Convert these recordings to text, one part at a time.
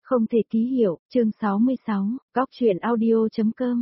Không thể ký hiệu, chương 66, góc truyện audio.com,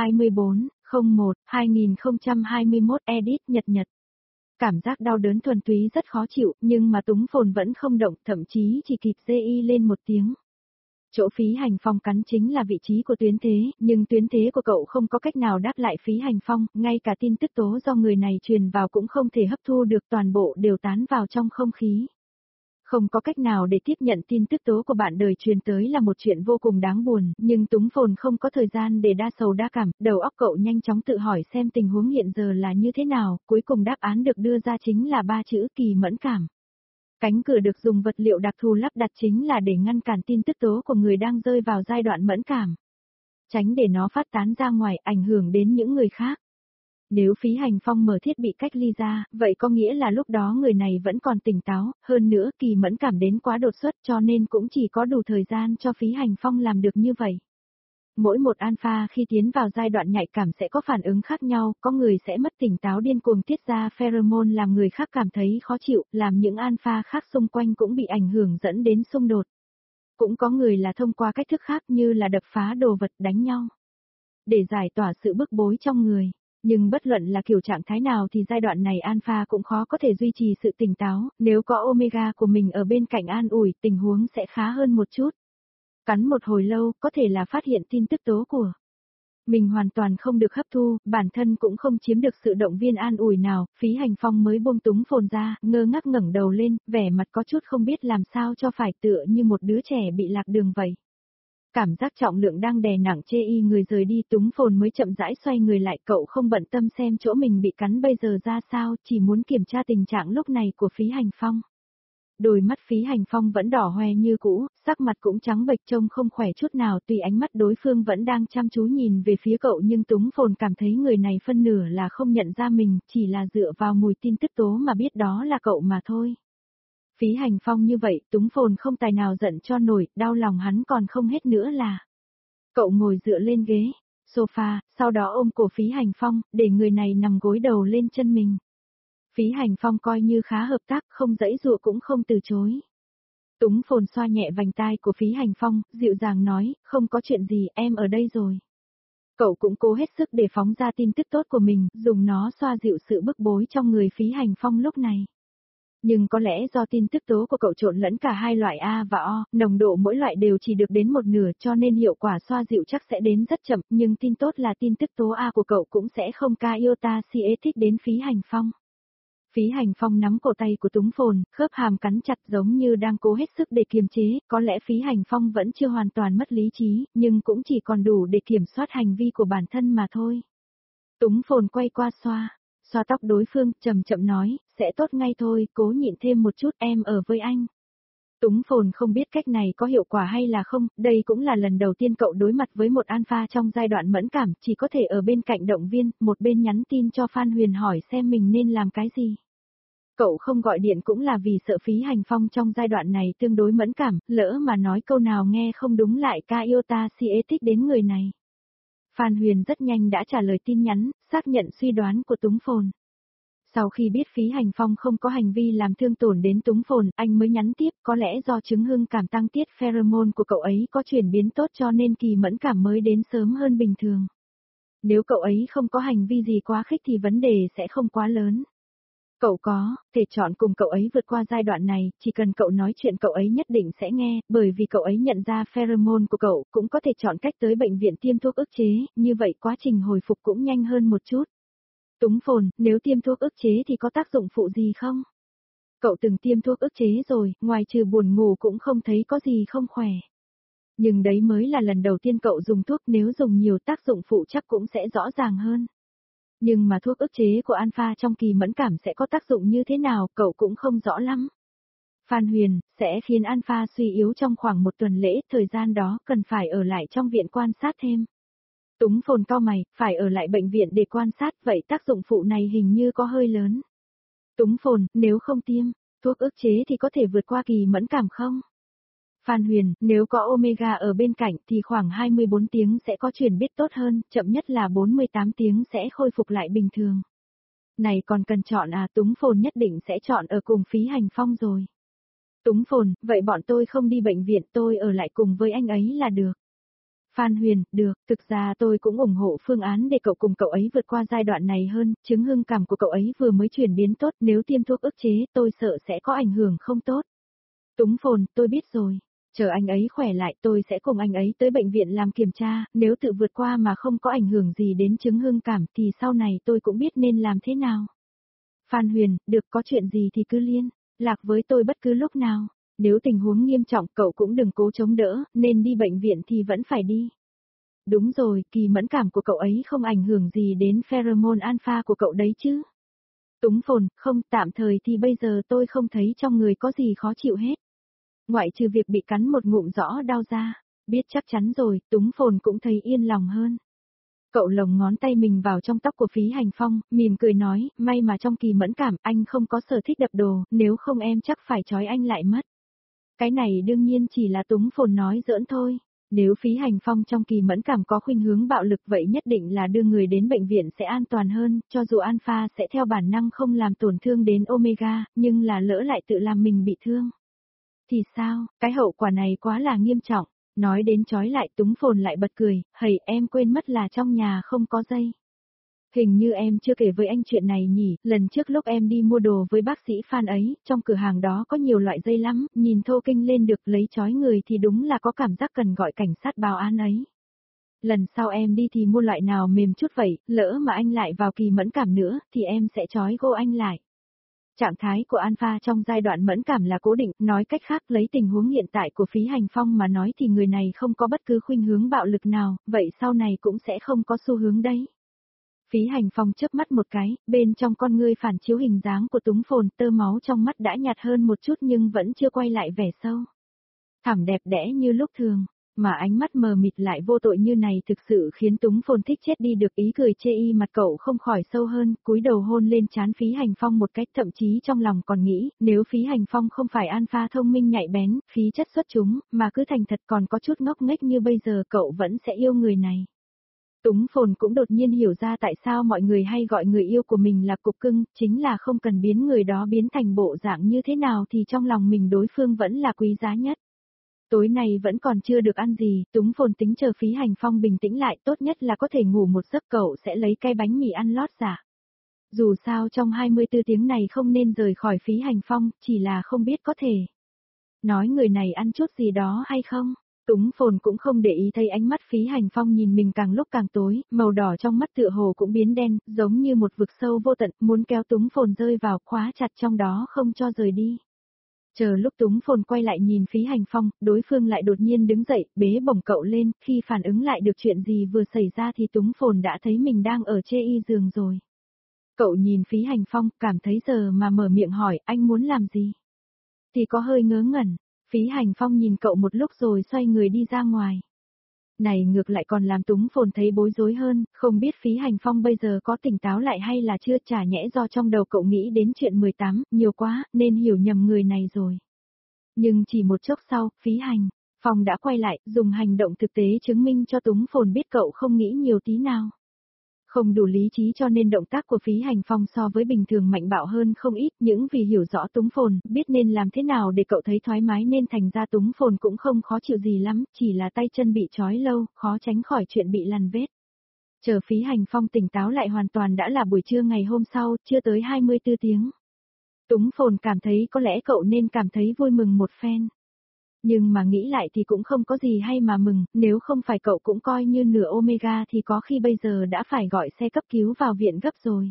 24/01/2021 edit Nhật. Cảm giác đau đớn thuần túy rất khó chịu, nhưng mà Túng Phồn vẫn không động, thậm chí chỉ kịp dê y lên một tiếng. Chỗ Phí Hành Phong cắn chính là vị trí của tuyến thế, nhưng tuyến thế của cậu không có cách nào đáp lại Phí Hành Phong, ngay cả tin tức tố do người này truyền vào cũng không thể hấp thu được, toàn bộ đều tán vào trong không khí. Không có cách nào để tiếp nhận tin tức tố của bạn đời truyền tới là một chuyện vô cùng đáng buồn, nhưng Túng Phồn không có thời gian để đa sầu đa cảm, đầu óc cậu nhanh chóng tự hỏi xem tình huống hiện giờ là như thế nào, cuối cùng đáp án được đưa ra chính là 3 chữ: kỳ mẫn cảm. Cánh cửa được dùng vật liệu đặc thù lắp đặt chính là để ngăn cản tin tức tố của người đang rơi vào giai đoạn mẫn cảm. Tránh để nó phát tán ra ngoài, ảnh hưởng đến những người khác. Nếu Phí Hành Phong mở thiết bị cách ly ra, vậy có nghĩa là lúc đó người này vẫn còn tỉnh táo, hơn nữa kỳ mẫn cảm đến quá đột xuất cho nên cũng chỉ có đủ thời gian cho Phí Hành Phong làm được như vậy. Mỗi một alpha khi tiến vào giai đoạn nhạy cảm sẽ có phản ứng khác nhau, có người sẽ mất tỉnh táo điên cuồng tiết ra pheromone làm người khác cảm thấy khó chịu, làm những alpha khác xung quanh cũng bị ảnh hưởng dẫn đến xung đột. Cũng có người là thông qua cách thức khác như là đập phá đồ vật, đánh nhau, để giải tỏa sự bức bối trong người. Nhưng bất luận là kiểu trạng thái nào thì giai đoạn này alpha cũng khó có thể duy trì sự tỉnh táo, nếu có omega của mình ở bên cạnh an ủi, tình huống sẽ khá hơn một chút. Cắn một hồi lâu, có thể là phát hiện tin tức tố của mình hoàn toàn không được hấp thu, bản thân cũng không chiếm được sự động viên an ủi nào, Phí Hành Phong mới buông Túng Phồn ra, ngơ ngác ngẩng đầu lên, vẻ mặt có chút không biết làm sao cho phải, tựa như một đứa trẻ bị lạc đường vậy. Cảm giác trọng lượng đang đè nặng chê y người rời đi, Túng Phồn mới chậm rãi xoay người lại, cậu không bận tâm xem chỗ mình bị cắn bây giờ ra sao, chỉ muốn kiểm tra tình trạng lúc này của Phí Hành Phong. Đôi mắt Phí Hành Phong vẫn đỏ hoe như cũ, sắc mặt cũng trắng bệch trông không khỏe chút nào, tuy ánh mắt đối phương vẫn đang chăm chú nhìn về phía cậu nhưng Túng Phồn cảm thấy người này phân nửa là không nhận ra mình, chỉ là dựa vào mùi tin tức tố mà biết đó là cậu mà thôi. Phí Hành Phong như vậy, Túng Phồn không tài nào giận cho nổi, đau lòng hắn còn không hết nữa là. Cậu ngồi dựa lên ghế, sofa, sau đó ôm cổ Phí Hành Phong, để người này nằm gối đầu lên chân mình. Phí Hành Phong coi như khá hợp tác, không giãy giụa cũng không từ chối. Túng Phồn xoa nhẹ vành tai của Phí Hành Phong, dịu dàng nói, không có chuyện gì, em ở đây rồi. Cậu cũng cố hết sức để phóng ra tin tức tốt của mình, dùng nó xoa dịu sự bức bối trong người Phí Hành Phong lúc này. Nhưng có lẽ do tin tức tố của cậu trộn lẫn cả hai loại A và O, nồng độ mỗi loại đều chỉ được đến một nửa cho nên hiệu quả xoa dịu chắc sẽ đến rất chậm, nhưng tin tốt là tin tức tố A của cậu cũng sẽ không ca iota si thích đến Phí Hành Phong. Phí Hành Phong nắm cổ tay của Túng Phồn, khớp hàm cắn chặt giống như đang cố hết sức để kiềm chế, có lẽ Phí Hành Phong vẫn chưa hoàn toàn mất lý trí, nhưng cũng chỉ còn đủ để kiểm soát hành vi của bản thân mà thôi. Túng Phồn quay qua xoa tóc đối phương, chậm chậm nói, sẽ tốt ngay thôi, cố nhịn thêm một chút, em ở với anh. Túng Phồn không biết cách này có hiệu quả hay là không, đây cũng là lần đầu tiên cậu đối mặt với một alpha trong giai đoạn mẫn cảm, chỉ có thể ở bên cạnh động viên, một bên nhắn tin cho Phan Huyền hỏi xem mình nên làm cái gì. Cậu không gọi điện cũng là vì sợ Phí Hành Phong trong giai đoạn này tương đối mẫn cảm, lỡ mà nói câu nào nghe không đúng lại ca iota si thích đến người này. Phan Huyền rất nhanh đã trả lời tin nhắn, xác nhận suy đoán của Túng Phồn. Sau khi biết Phí Hành Phong không có hành vi làm thương tổn đến Túng Phồn, anh mới nhắn tiếp, có lẽ do chứng hưng cảm tăng tiết pheromone của cậu ấy có chuyển biến tốt cho nên kỳ mẫn cảm mới đến sớm hơn bình thường. Nếu cậu ấy không có hành vi gì quá khích thì vấn đề sẽ không quá lớn. Cậu có thể chọn cùng cậu ấy vượt qua giai đoạn này, chỉ cần cậu nói chuyện cậu ấy nhất định sẽ nghe, bởi vì cậu ấy nhận ra pheromone của cậu, cũng có thể chọn cách tới bệnh viện tiêm thuốc ức chế, như vậy quá trình hồi phục cũng nhanh hơn một chút. Túng Phồn, nếu tiêm thuốc ức chế thì có tác dụng phụ gì không? Cậu từng tiêm thuốc ức chế rồi, ngoài trừ buồn ngủ cũng không thấy có gì không khỏe. Nhưng đấy mới là lần đầu tiên cậu dùng thuốc, nếu dùng nhiều tác dụng phụ chắc cũng sẽ rõ ràng hơn. Nhưng mà thuốc ức chế của alpha trong kỳ mẫn cảm sẽ có tác dụng như thế nào, cậu cũng không rõ lắm. Phan Huyền, sẽ khiến alpha suy yếu trong khoảng một tuần lễ, thời gian đó cần phải ở lại trong viện quan sát thêm. Túng Phồn cau mày, phải ở lại bệnh viện để quan sát, vậy tác dụng phụ này hình như có hơi lớn. Túng Phồn, nếu không tiêm thuốc ức chế thì có thể vượt qua kỳ mẫn cảm không? Phan Huyền, nếu có omega ở bên cạnh thì khoảng 24 tiếng sẽ có chuyển biến tốt hơn, chậm nhất là 48 tiếng sẽ khôi phục lại bình thường. Này còn cần chọn à? Túng Phồn nhất định sẽ chọn ở cùng Phí Hành Phong rồi. Túng phồn, vậy bọn tôi không đi bệnh viện, tôi ở lại cùng với anh ấy là được. Phan Huyền, được, thực ra tôi cũng ủng hộ phương án để cậu cùng cậu ấy vượt qua giai đoạn này hơn, chứng hưng cảm của cậu ấy vừa mới chuyển biến tốt, nếu tiêm thuốc ức chế tôi sợ sẽ có ảnh hưởng không tốt. Túng phồn, tôi biết rồi. Chờ anh ấy khỏe lại tôi sẽ cùng anh ấy tới bệnh viện làm kiểm tra, nếu tự vượt qua mà không có ảnh hưởng gì đến chứng hưng cảm thì sau này tôi cũng biết nên làm thế nào. Phan Huyền, được, có chuyện gì thì cứ liên lạc với tôi bất cứ lúc nào. Nếu tình huống nghiêm trọng cậu cũng đừng cố chống đỡ, nên đi bệnh viện thì vẫn phải đi. Đúng rồi, kỳ mẫn cảm của cậu ấy không ảnh hưởng gì đến pheromone alpha của cậu đấy chứ. Túng phồn, không, tạm thời thì bây giờ tôi không thấy trong người có gì khó chịu hết. Ngoại trừ việc bị cắn một ngụm rõ đau ra, biết chắc chắn rồi, Túng phồn cũng thấy yên lòng hơn. Cậu lồng ngón tay mình vào trong tóc của Phí Hành Phong, mỉm cười nói, may mà trong kỳ mẫn cảm anh không có sở thích đập đồ, nếu không em chắc phải trói anh lại mất. Cái này đương nhiên chỉ là Túng phồn nói giỡn thôi. Nếu Phí Hành Phong trong kỳ mẫn cảm có khuynh hướng bạo lực vậy nhất định là đưa người đến bệnh viện sẽ an toàn hơn, cho dù alpha sẽ theo bản năng không làm tổn thương đến omega, nhưng là lỡ lại tự làm mình bị thương. Thì sao, cái hậu quả này quá là nghiêm trọng. Nói đến trói lại Túng phồn lại bật cười, hầy em quên mất là trong nhà không có dây. Hình như em chưa kể với anh chuyện này nhỉ, lần trước lúc em đi mua đồ với bác sĩ Phan ấy, trong cửa hàng đó có nhiều loại dây lắm, nhìn thô kinh lên được lấy trói người thì đúng là có cảm giác cần gọi cảnh sát báo án ấy. Lần sau em đi thì mua loại nào mềm chút vậy, lỡ mà anh lại vào kỳ mẫn cảm nữa, thì em sẽ trói gô anh lại. Trạng thái của alpha trong giai đoạn mẫn cảm là cố định, nói cách khác lấy tình huống hiện tại của Phí Hành Phong mà nói thì người này không có bất cứ khuynh hướng bạo lực nào, vậy sau này cũng sẽ không có xu hướng đấy. Phí Hành Phong chớp mắt một cái, bên trong con ngươi phản chiếu hình dáng của Túng phồn, tơ máu trong mắt đã nhạt hơn một chút nhưng vẫn chưa quay lại vẻ sâu. Thảm đẹp đẽ như lúc thường, mà ánh mắt mờ mịt lại vô tội như này thực sự khiến Túng phồn thích chết đi được, ý cười chê y mặt cậu không khỏi sâu hơn, cúi đầu hôn lên trán Phí Hành Phong một cách, thậm chí trong lòng còn nghĩ, nếu Phí Hành Phong không phải alpha thông minh nhạy bén, khí chất xuất chúng, mà cứ thành thật còn có chút ngốc nghếch như bây giờ cậu vẫn sẽ yêu người này. Túng phồn cũng đột nhiên hiểu ra tại sao mọi người hay gọi người yêu của mình là cục cưng, chính là không cần biến người đó biến thành bộ dạng như thế nào thì trong lòng mình đối phương vẫn là quý giá nhất. Tối nay vẫn còn chưa được ăn gì, Túng phồn tính chờ Phí Hành Phong bình tĩnh lại, tốt nhất là có thể ngủ một giấc, cậu sẽ lấy cái bánh mì ăn lót giả. Dù sao trong 24 tiếng này không nên rời khỏi Phí Hành Phong, chỉ là không biết có thể nói người này ăn chút gì đó hay không. Túng phồn cũng không để ý thấy ánh mắt Phí Hành Phong nhìn mình càng lúc càng tối, màu đỏ trong mắt tựa hồ cũng biến đen, giống như một vực sâu vô tận, muốn kéo Túng phồn rơi vào, khóa chặt trong đó không cho rời đi. Chờ lúc Túng phồn quay lại nhìn Phí Hành Phong, đối phương lại đột nhiên đứng dậy, bế bổng cậu lên, khi phản ứng lại được chuyện gì vừa xảy ra thì Túng phồn đã thấy mình đang ở chê y giường rồi. Cậu nhìn Phí Hành Phong, cảm thấy giờ mà mở miệng hỏi, anh muốn làm gì? Thì có hơi ngớ ngẩn. Phí Hành Phong nhìn cậu một lúc rồi xoay người đi ra ngoài. Này ngược lại còn làm Túng phồn thấy bối rối hơn, không biết Phí Hành Phong bây giờ có tỉnh táo lại hay là chưa, chả nhẽ do trong đầu cậu nghĩ đến chuyện 18, nhiều quá, nên hiểu nhầm người này rồi. Nhưng chỉ một chốc sau, Phí Hành Phong đã quay lại, dùng hành động thực tế chứng minh cho Túng phồn biết cậu không nghĩ nhiều tí nào. Không đủ lý trí cho nên động tác của Phí Hành Phong so với bình thường mạnh bạo hơn không ít, những vì hiểu rõ Túng phồn, biết nên làm thế nào để cậu thấy thoải mái nên thành ra Túng phồn cũng không khó chịu gì lắm, chỉ là tay chân bị trói lâu, khó tránh khỏi chuyện bị lằn vết. Chờ Phí Hành Phong tỉnh táo lại hoàn toàn đã là buổi trưa ngày hôm sau, chưa tới 24 tiếng. Túng phồn cảm thấy có lẽ cậu nên cảm thấy vui mừng một phen. Nhưng mà nghĩ lại thì cũng không có gì hay mà mừng, nếu không phải cậu cũng coi như nửa omega thì có khi bây giờ đã phải gọi xe cấp cứu vào viện gấp rồi.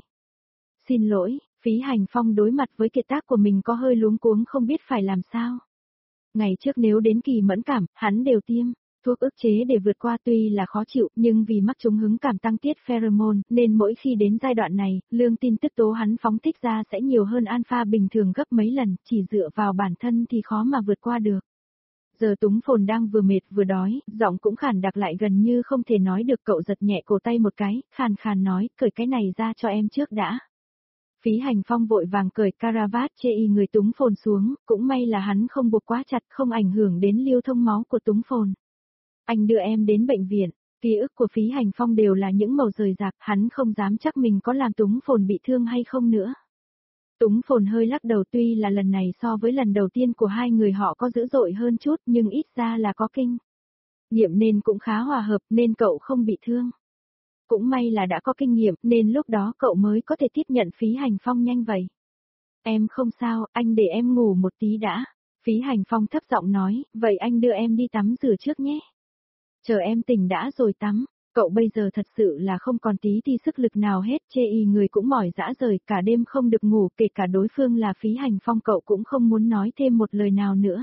Xin lỗi, Phí Hành Phong đối mặt với kiệt tác của mình có hơi luống cuống không biết phải làm sao. Ngày trước nếu đến kỳ mẫn cảm, hắn đều tiêm thuốc ức chế để vượt qua, tuy là khó chịu, nhưng vì mắc trúng hứng cảm tăng tiết pheromone, nên mỗi khi đến giai đoạn này, lượng tin tức tố hắn phóng thích ra sẽ nhiều hơn alpha bình thường gấp mấy lần, chỉ dựa vào bản thân thì khó mà vượt qua được. Giờ Túng phồn đang vừa mệt vừa đói, giọng cũng khàn đặc lại gần như không thể nói được, cậu giật nhẹ cổ tay một cái, khàn khàn nói, cởi cái này ra cho em trước đã. Phí Hành Phong vội vàng cởi caravat chê y người Túng phồn xuống, cũng may là hắn không buộc quá chặt, không ảnh hưởng đến lưu thông máu của Túng phồn. Anh đưa em đến bệnh viện, ký ức của Phí Hành Phong đều là những màu rời rạc, hắn không dám chắc mình có làm Túng phồn bị thương hay không nữa. Túng Phồn hơi lắc đầu, tuy là lần này so với lần đầu tiên của hai người họ có dữ dội hơn chút nhưng ít ra là có kinh nghiệm nên cũng khá hòa hợp nên cậu không bị thương. Cũng may là đã có kinh nghiệm nên lúc đó cậu mới có thể tiếp nhận Phí Hành Phong nhanh vậy. Em không sao, anh để em ngủ một tí đã. Phí Hành Phong thấp giọng nói, vậy anh đưa em đi tắm rửa trước nhé. Chờ em tỉnh đã rồi tắm. Cậu bây giờ thật sự là không còn tí thì sức lực nào hết, chê y người cũng mỏi dã rời, cả đêm không được ngủ, kể cả đối phương là Phí Hành Phong cậu cũng không muốn nói thêm một lời nào nữa.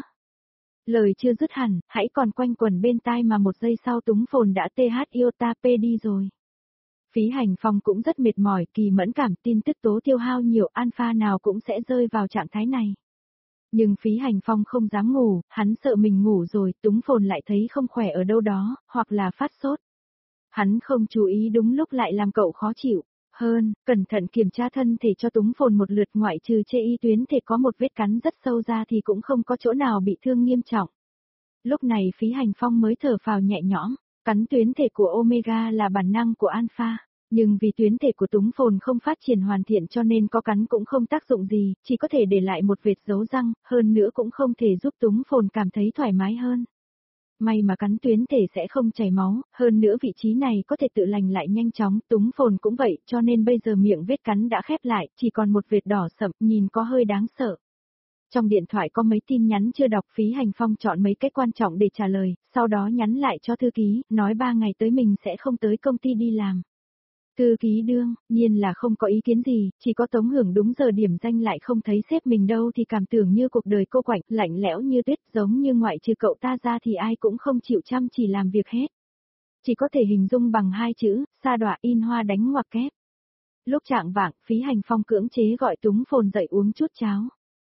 Lời chưa dứt hẳn, hãy còn quanh quẩn bên tai mà một giây sau Túng Phồn đã iota p đi rồi. Phí Hành Phong cũng rất mệt mỏi, Kỳ Mẫn cảm tin tức tố tiêu hao nhiều, alpha nào cũng sẽ rơi vào trạng thái này. Nhưng Phí Hành Phong không dám ngủ, hắn sợ mình ngủ rồi, Túng Phồn lại thấy không khỏe ở đâu đó, hoặc là phát sốt. Hắn không chú ý đúng lúc lại làm cậu khó chịu. Hơn, cẩn thận kiểm tra thân thể cho Túng Phồn một lượt, ngoại trừ chê y tuyến thể có một vết cắn rất sâu ra thì cũng không có chỗ nào bị thương nghiêm trọng. Lúc này Phí Hành Phong mới thở phào nhẹ nhõm, cắn tuyến thể của Omega là bản năng của Alpha. Nhưng vì tuyến thể của Túng Phồn không phát triển hoàn thiện cho nên có cắn cũng không tác dụng gì, chỉ có thể để lại một vệt dấu răng, hơn nữa cũng không thể giúp Túng Phồn cảm thấy thoải mái hơn. May mà cắn tuyến thể sẽ không chảy máu, hơn nữa vị trí này có thể tự lành lại nhanh chóng, Túng Phồn cũng vậy, cho nên bây giờ miệng vết cắn đã khép lại, chỉ còn một vệt đỏ sậm, nhìn có hơi đáng sợ. Trong điện thoại có mấy tin nhắn chưa đọc, Phí Hành Phong chọn mấy cái quan trọng để trả lời, sau đó nhắn lại cho thư ký, nói 3 ngày tới mình sẽ không tới công ty đi làm. Thư ký đương nhiên là không có ý kiến gì, chỉ có Tống Hưởng đúng giờ điểm danh lại không thấy sếp mình đâu thì cảm tưởng như cuộc đời cô quạnh, lạnh lẽo như tuyết, giống như ngoại trừ cậu ta ra thì ai cũng không chịu chăm chỉ làm việc hết. Chỉ có thể hình dung bằng 2 chữ, sa đọa in hoa đánh ngoặc kép. Lúc chạng vạng, Phí Hành Phong cưỡng chế gọi Túng Phồn dậy uống chút cháo.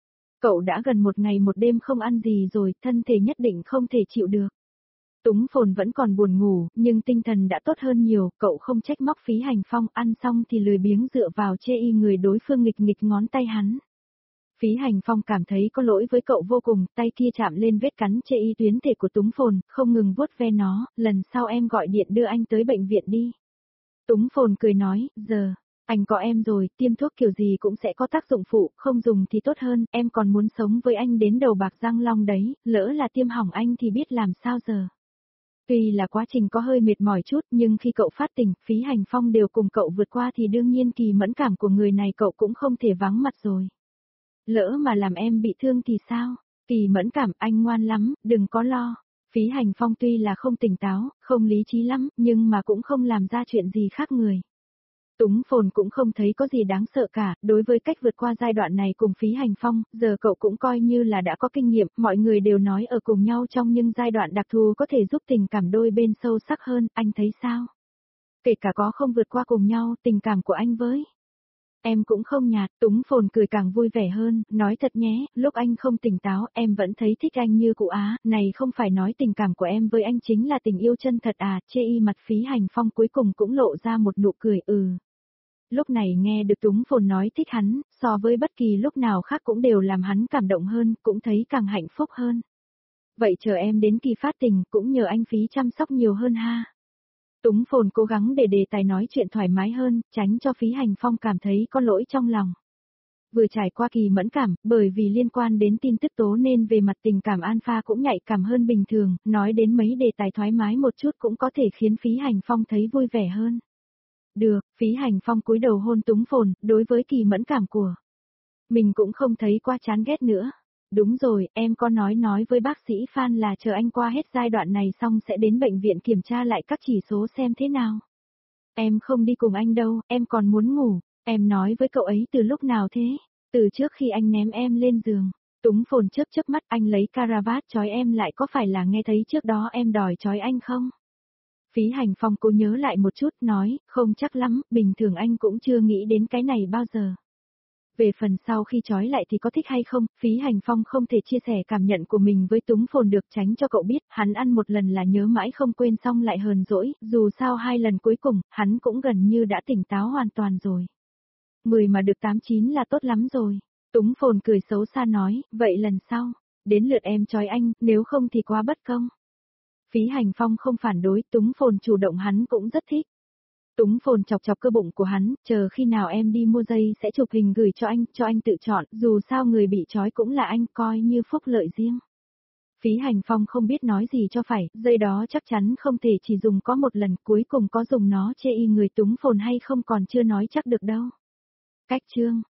Cậu đã gần 1 ngày 1 đêm không ăn gì rồi, thân thể nhất định không thể chịu được. Túng Phồn vẫn còn buồn ngủ, nhưng tinh thần đã tốt hơn nhiều, cậu không trách móc Phí Hành Phong, ăn xong thì lười biếng dựa vào chê y người đối phương nghịch nghịch ngón tay hắn. Phí Hành Phong cảm thấy có lỗi với cậu vô cùng, tay kia chạm lên vết cắn chê y tuyến thể của Túng Phồn, không ngừng vuốt ve nó, lần sau em gọi điện đưa anh tới bệnh viện đi. Túng Phồn cười nói, giờ, anh có em rồi, tiêm thuốc kiểu gì cũng sẽ có tác dụng phụ, không dùng thì tốt hơn, em còn muốn sống với anh đến đầu bạc răng long đấy, lỡ là tiêm hỏng anh thì biết làm sao giờ. Tuy là quá trình có hơi mệt mỏi chút nhưng khi cậu phát tình, Phí Hành Phong đều cùng cậu vượt qua thì đương nhiên kỳ mẫn cảm của người này cậu cũng không thể vắng mặt rồi. Lỡ mà làm em bị thương thì sao? Kỳ mẫn cảm, anh ngoan lắm, đừng có lo. Phí Hành Phong tuy là không tỉnh táo, không lý trí lắm, nhưng mà cũng không làm ra chuyện gì khác người. Túng Phồn cũng không thấy có gì đáng sợ cả, đối với cách vượt qua giai đoạn này cùng Phí Hành Phong, giờ cậu cũng coi như là đã có kinh nghiệm, mọi người đều nói ở cùng nhau trong những giai đoạn đặc thù có thể giúp tình cảm đôi bên sâu sắc hơn, anh thấy sao? Kể cả có không vượt qua cùng nhau, tình cảm của anh với em cũng không nhạt, Túng Phồn cười càng vui vẻ hơn, nói thật nhé, lúc anh không tỉnh táo, em vẫn thấy thích anh như cũ á, này không phải nói tình cảm của em với anh chính là tình yêu chân thật à, chê y mặt Phí Hành Phong cuối cùng cũng lộ ra một nụ cười Lúc này nghe được Túng Phồn nói thích hắn, so với bất kỳ lúc nào khác cũng đều làm hắn cảm động hơn, cũng thấy càng hạnh phúc hơn. Vậy chờ em đến kỳ phát tình, cũng nhờ anh Phí chăm sóc nhiều hơn ha. Túng Phồn cố gắng để đề tài nói chuyện thoải mái hơn, tránh cho Phí Hành Phong cảm thấy có lỗi trong lòng. Vừa trải qua kỳ mẫn cảm, bởi vì liên quan đến tin tức tố nên về mặt tình cảm Alpha cũng nhạy cảm hơn bình thường, nói đến mấy đề tài thoải mái một chút cũng có thể khiến Phí Hành Phong thấy vui vẻ hơn. Được, Phí Hành Phong cúi đầu hôn Túng Phồn, đối với kỳ mẫn cảm của mình cũng không thấy quá chán ghét nữa. Đúng rồi, em có nói với bác sĩ Phan là chờ anh qua hết giai đoạn này xong sẽ đến bệnh viện kiểm tra lại các chỉ số xem thế nào. Em không đi cùng anh đâu, em còn muốn ngủ, em nói với cậu ấy từ lúc nào thế? Từ trước khi anh ném em lên giường. Túng Phồn chớp mắt, anh lấy caravat trói em lại, có phải là nghe thấy trước đó em đòi trói anh không? Phí Hành Phong cố nhớ lại một chút, nói, không chắc lắm, bình thường anh cũng chưa nghĩ đến cái này bao giờ. Về phần sau khi trói lại thì có thích hay không, Phí Hành Phong không thể chia sẻ cảm nhận của mình với Túng Phồn được, tránh cho cậu biết, hắn ăn một lần là nhớ mãi không quên xong lại hờn dỗi, dù sao 2 lần cuối cùng, hắn cũng gần như đã tỉnh táo hoàn toàn rồi. 10 mà được 8-9 là tốt lắm rồi. Túng Phồn cười xấu xa nói, vậy lần sau, đến lượt em trói anh, nếu không thì quá bất công. Phí Hành Phong không phản đối, Túng Phồn chủ động hắn cũng rất thích. Túng phồn chọc chọc cơ bụng của hắn, chờ khi nào em đi mua dây sẽ chụp hình gửi cho anh tự chọn, dù sao người bị trói cũng là anh, coi như phúc lợi riêng. Phí Hành Phong không biết nói gì cho phải, dây đó chắc chắn không thể chỉ dùng có một lần, cuối cùng có dùng nó chê y người Túng phồn hay không còn chưa nói chắc được đâu. Cách chương